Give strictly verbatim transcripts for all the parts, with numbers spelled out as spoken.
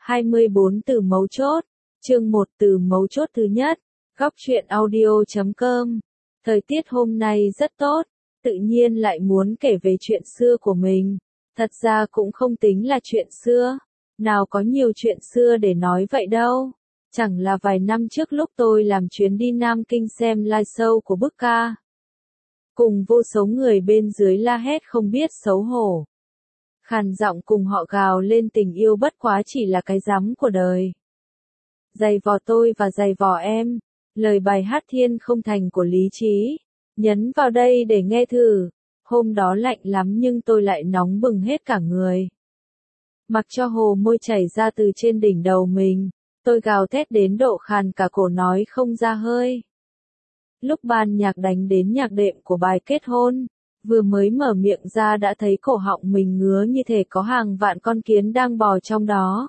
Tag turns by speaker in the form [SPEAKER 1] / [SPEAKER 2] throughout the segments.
[SPEAKER 1] hai mươi bốn từ mấu chốt, chương một từ mấu chốt thứ nhất, góc truyện audio chấm com. Thời tiết hôm nay rất tốt, tự nhiên lại muốn kể về chuyện xưa của mình. Thật ra cũng không tính là chuyện xưa, nào có nhiều chuyện xưa để nói vậy đâu. Chẳng là vài năm trước lúc tôi làm chuyến đi Nam Kinh xem live show của Bức Ca. Cùng vô số người bên dưới la hét không biết xấu hổ. Khàn giọng cùng họ gào lên tình yêu bất quá chỉ là cái rắm của đời. Giày vò tôi và giày vò em, lời bài hát thiên không thành của Lý Trí. Nhấn vào đây để nghe thử, hôm đó lạnh lắm nhưng tôi lại nóng bừng hết cả người. Mặc cho hồ môi chảy ra từ trên đỉnh đầu mình, tôi gào thét đến độ khàn cả cổ nói không ra hơi. Lúc ban nhạc đánh đến nhạc đệm của bài kết hôn, vừa mới mở miệng ra đã thấy cổ họng mình ngứa như thể có hàng vạn con kiến đang bò trong đó.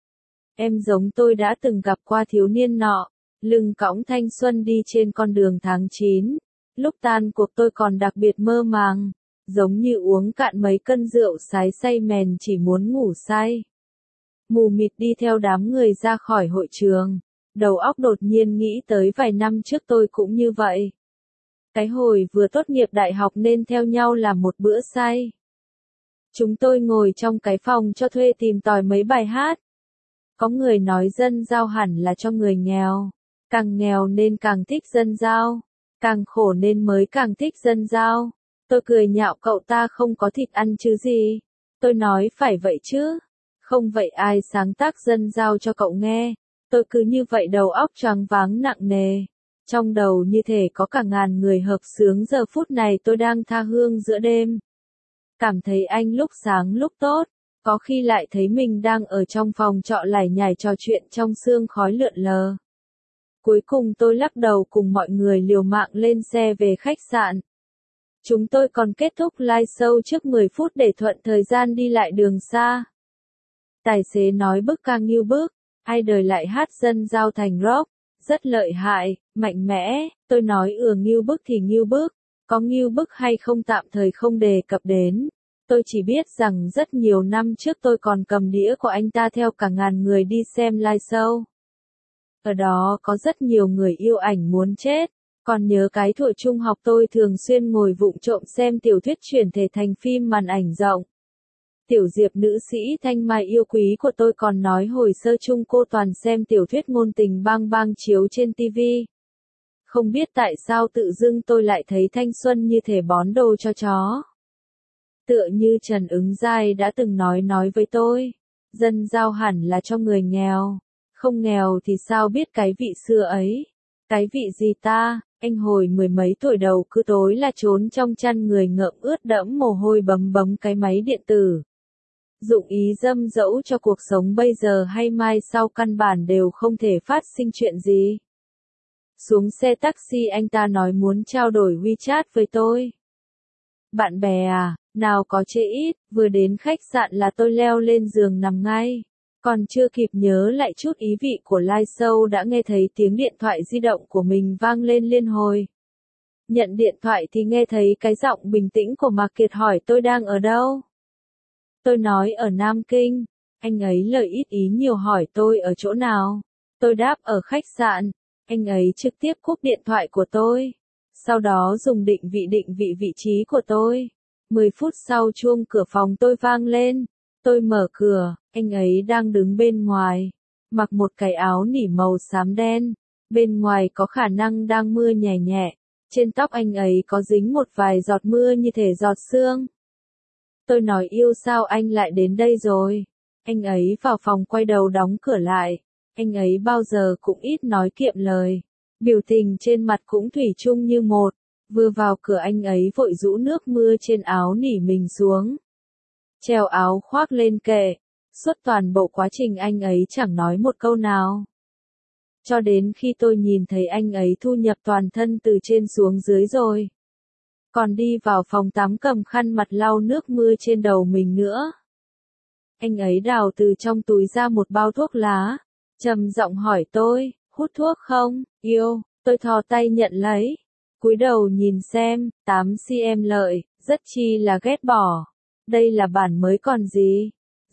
[SPEAKER 1] Em giống tôi đã từng gặp qua thiếu niên nọ, lưng cõng thanh xuân đi trên con đường tháng chín. Lúc tan cuộc tôi còn đặc biệt mơ màng, giống như uống cạn mấy cân rượu sái say mèn chỉ muốn ngủ say. Mù mịt đi theo đám người ra khỏi hội trường, đầu óc đột nhiên nghĩ tới vài năm trước tôi cũng như vậy. Cái hồi vừa tốt nghiệp đại học nên theo nhau làm một bữa say. Chúng tôi ngồi trong cái phòng cho thuê tìm tòi mấy bài hát. Có người nói dân giao hẳn là cho người nghèo, càng nghèo nên càng thích dân giao, càng khổ nên mới càng thích dân giao. Tôi cười nhạo cậu ta không có thịt ăn chứ gì. Tôi nói phải vậy chứ. Không vậy ai sáng tác dân giao cho cậu nghe. Tôi cứ như vậy đầu óc choáng váng nặng nề. Trong đầu như thể có cả ngàn người hợp xướng giờ phút này tôi đang tha hương giữa đêm. Cảm thấy anh lúc sáng lúc tốt, có khi lại thấy mình đang ở trong phòng trọ lải nhải trò chuyện trong sương khói lượn lờ. Cuối cùng tôi lắc đầu cùng mọi người liều mạng lên xe về khách sạn. Chúng tôi còn kết thúc live show trước mười phút để thuận thời gian đi lại đường xa. Tài xế nói Bức Ca nghiêu bức, ai đời lại hát dân giao thành rock, rất lợi hại, mạnh mẽ. Tôi nói ừ nghiêu bức thì nghiêu bức, có nghiêu bức hay không tạm thời không đề cập đến. Tôi chỉ biết rằng rất nhiều năm trước tôi còn cầm đĩa của anh ta theo cả ngàn người đi xem live show. Ở đó có rất nhiều người yêu ảnh muốn chết. Còn nhớ cái thuở trung học tôi thường xuyên ngồi vụng trộm xem tiểu thuyết chuyển thể thành phim màn ảnh rộng. Tiểu Diệp nữ sĩ Thanh Mai yêu quý của tôi còn nói hồi sơ chung cô toàn xem tiểu thuyết ngôn tình bang bang chiếu trên ti vi. Không biết tại sao tự dưng tôi lại thấy thanh xuân như thể bón đồ cho chó. Tựa như Trần Ứng Giai đã từng nói nói với tôi, dân giao hẳn là cho người nghèo, không nghèo thì sao biết cái vị xưa ấy. Cái vị gì ta, anh hồi mười mấy tuổi đầu cứ tối là trốn trong chăn người ngợm ướt đẫm mồ hôi bấm bấm cái máy điện tử. Dụng ý dâm dẫu cho cuộc sống bây giờ hay mai sau căn bản đều không thể phát sinh chuyện gì. Xuống xe taxi anh ta nói muốn trao đổi WeChat với tôi. Bạn bè à, nào có chê ít, vừa đến khách sạn là tôi leo lên giường nằm ngay. Còn chưa kịp nhớ lại chút ý vị của live show đã nghe thấy tiếng điện thoại di động của mình vang lên liên hồi. Nhận điện thoại thì nghe thấy cái giọng bình tĩnh của Mạc Kiệt hỏi tôi đang ở đâu. Tôi nói ở Nam Kinh, anh ấy lời ít ý nhiều hỏi tôi ở chỗ nào. Tôi đáp ở khách sạn, anh ấy trực tiếp cúp điện thoại của tôi. Sau đó dùng định vị định vị vị trí của tôi. mười phút sau chuông cửa phòng tôi vang lên. Tôi mở cửa, anh ấy đang đứng bên ngoài, mặc một cái áo nỉ màu xám đen, bên ngoài có khả năng đang mưa nhẹ nhẹ, trên tóc anh ấy có dính một vài giọt mưa như thể giọt sương. Tôi nói yêu sao anh lại đến đây rồi, anh ấy vào phòng quay đầu đóng cửa lại, anh ấy bao giờ cũng ít nói kiệm lời, biểu tình trên mặt cũng thủy chung như một, vừa vào cửa anh ấy vội rũ nước mưa trên áo nỉ mình xuống. Treo áo khoác lên kệ, suốt toàn bộ quá trình anh ấy chẳng nói một câu nào. Cho đến khi tôi nhìn thấy anh ấy thu nhập toàn thân từ trên xuống dưới rồi. Còn đi vào phòng tắm cầm khăn mặt lau nước mưa trên đầu mình nữa. Anh ấy đào từ trong túi ra một bao thuốc lá, trầm giọng hỏi tôi, hút thuốc không, yêu, tôi thò tay nhận lấy. Cúi đầu nhìn xem, tám xăng ti em lợi, rất chi là ghét bỏ. Đây là bản mới còn gì.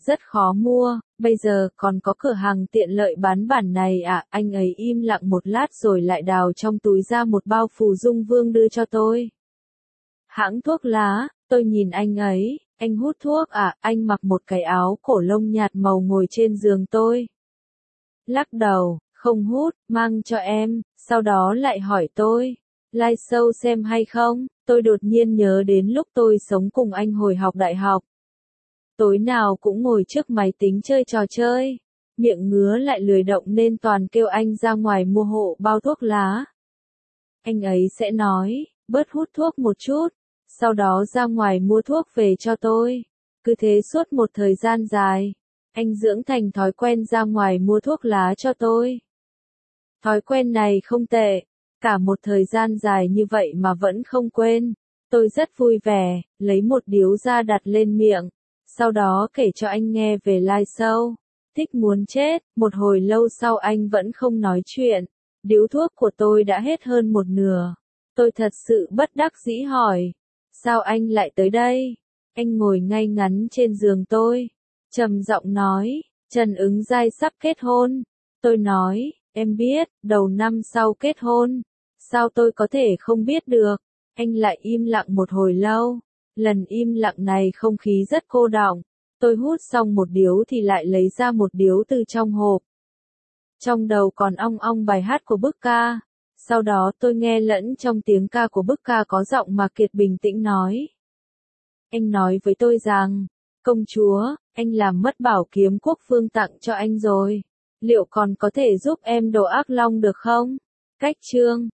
[SPEAKER 1] rất khó mua, bây giờ còn có cửa hàng tiện lợi bán bản này à? Anh ấy im lặng một lát rồi lại đào trong túi ra một bao phù dung vương đưa cho tôi. Hãng thuốc lá, tôi nhìn anh ấy, anh hút thuốc à? Anh mặc một cái áo cổ lông nhạt màu ngồi trên giường tôi. Lắc đầu, không hút, mang cho em, sau đó lại hỏi tôi, live show xem hay không? Tôi đột nhiên nhớ đến lúc tôi sống cùng anh hồi học đại học. Tối nào cũng ngồi trước máy tính chơi trò chơi, miệng ngứa lại lười động nên toàn kêu anh ra ngoài mua hộ bao thuốc lá. Anh ấy sẽ nói, bớt hút thuốc một chút, sau đó ra ngoài mua thuốc về cho tôi. Cứ thế suốt một thời gian dài, anh dưỡng thành thói quen ra ngoài mua thuốc lá cho tôi. Thói quen này không tệ, cả một thời gian dài như vậy mà vẫn không quên. Tôi rất vui vẻ, lấy một điếu ra đặt lên miệng, sau đó kể cho anh nghe về live show. Thích muốn chết, một hồi lâu sau anh vẫn không nói chuyện. Điếu thuốc của tôi đã hết hơn một nửa. Tôi thật sự bất đắc dĩ hỏi, sao anh lại tới đây? Anh ngồi ngay ngắn trên giường tôi, trầm giọng nói, Trần Ứng Giai sắp kết hôn. Tôi nói, em biết, đầu năm sau kết hôn. Sao tôi có thể không biết được? Anh lại im lặng một hồi lâu. Lần im lặng này không khí rất cô đọng. Tôi hút xong một điếu thì lại lấy ra một điếu từ trong hộp. Trong đầu còn ong ong bài hát của Bức Ca. Sau đó tôi nghe lẫn trong tiếng ca của Bức Ca có giọng mà Kiệt bình tĩnh nói. Anh nói với tôi rằng, công chúa, anh làm mất bảo kiếm quốc phương tặng cho anh rồi. Liệu còn có thể giúp em độ ác long được không? Cách chương